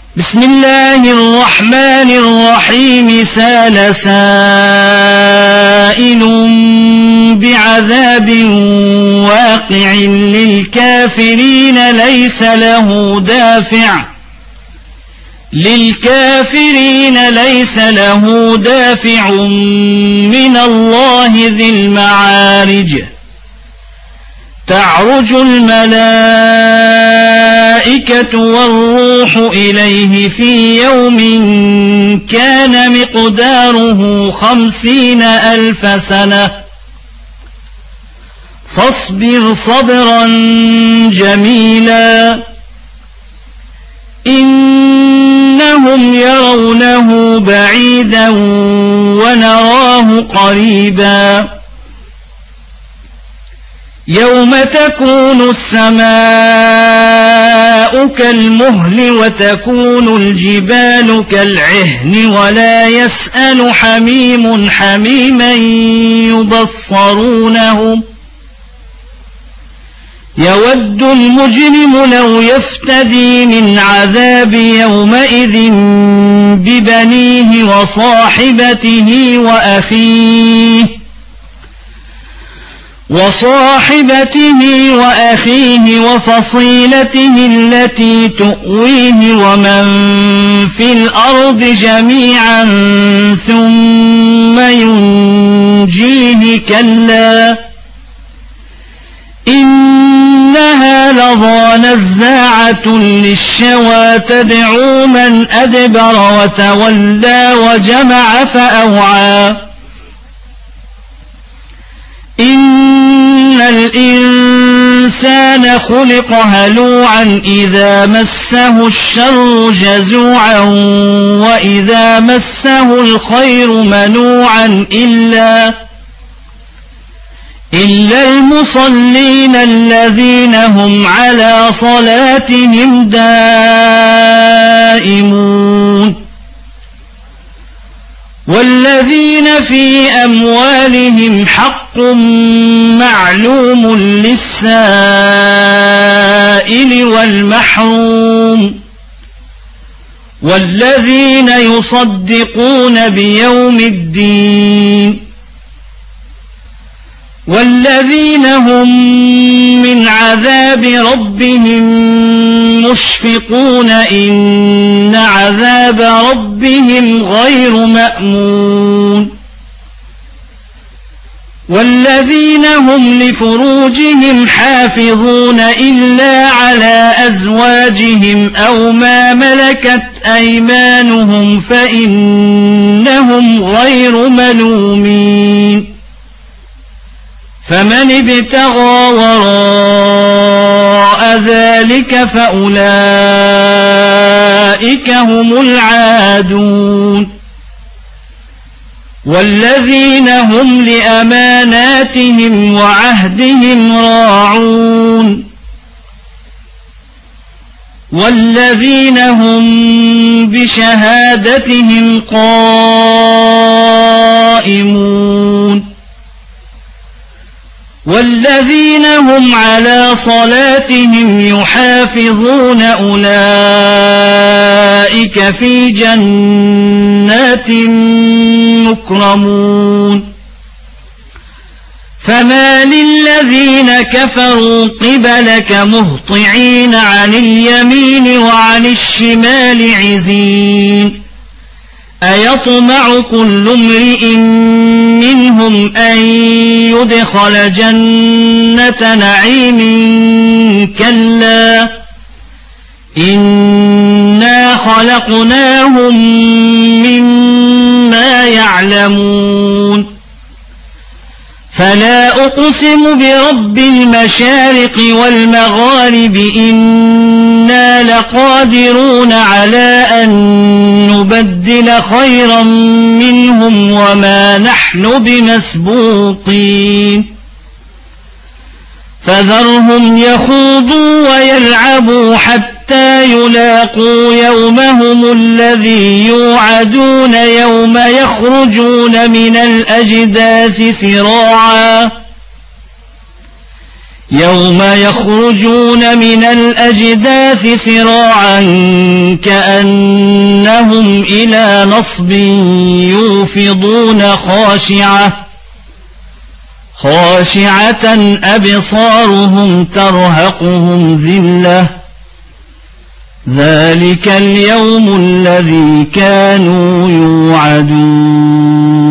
بسم الله الرحمن الرحيم. سأل سائل بعذاب واقع للكافرين ليس له دافع من الله ذي المعارج. تعرج الملائكة والروح إليه في يوم كان مقداره 50,000 سنة فاصبر صبرا جميلا إنهم يرونه بعيدا ونراه قريبا يوم تكون السماء كالمهل وتكون الجبال كالعهن ولا يسأل حميم حميما يبصرونهم يود المجرم لو يفتدي من عذاب يومئذ ببنيه وصاحبته وأخيه وفصيلته التي تؤويه ومن في الأرض جميعا ثم ينجيه كلا إنها لظى نزاعة للشوى تدعو من أدبر وتولى وجمع فأوعى إن الإنسان خلق هلوعا إذا مسه الشر جزوعا وإذا مسه الخير منوعا إلا المصلين الذين هم على صلاتهم دائمون والذين في أموالهم حق معلوم للسائل والمحروم والذين يصدقون بيوم الدين والذين هم من عذاب ربهم مشفقون إن عذاب ربهم غير مأمون والذين هم لفروجهم حافظون إلا على أزواجهم أو ما ملكت أيمانهم فإنهم غير ملومين فمن ابتغى وراء ذلك فأولئك هم العادون والذين هم لأماناتهم وعهدهم راعون والذين هم بشهادتهم قائمون والذين هم على صلاتهم يحافظون أولئك في جنات مكرمون فما للذين كفروا قبلك مهطعين عن اليمين وعن الشمال عزين أيطمع كل امرئ منهم أن يدخل جنة نعيم كلا إنا خلقناهم مما يعلمون فلا أقسم برب المشارق والمغارب إنا لقادرون على أن نبدل خيرا منهم وما نحن بمسبوقين فذرهم يخوضوا ويلعبوا حتى يلاقوا يومهم الذي يوعدون يوم يخرجون من الأجداث سراعا يوم يخرجون من الأجداث سراعا كأنهم إلى نصب يوفضون خاشعة أبصارهم ترهقهم ذلة ذلك اليوم الذي كانوا يوعدون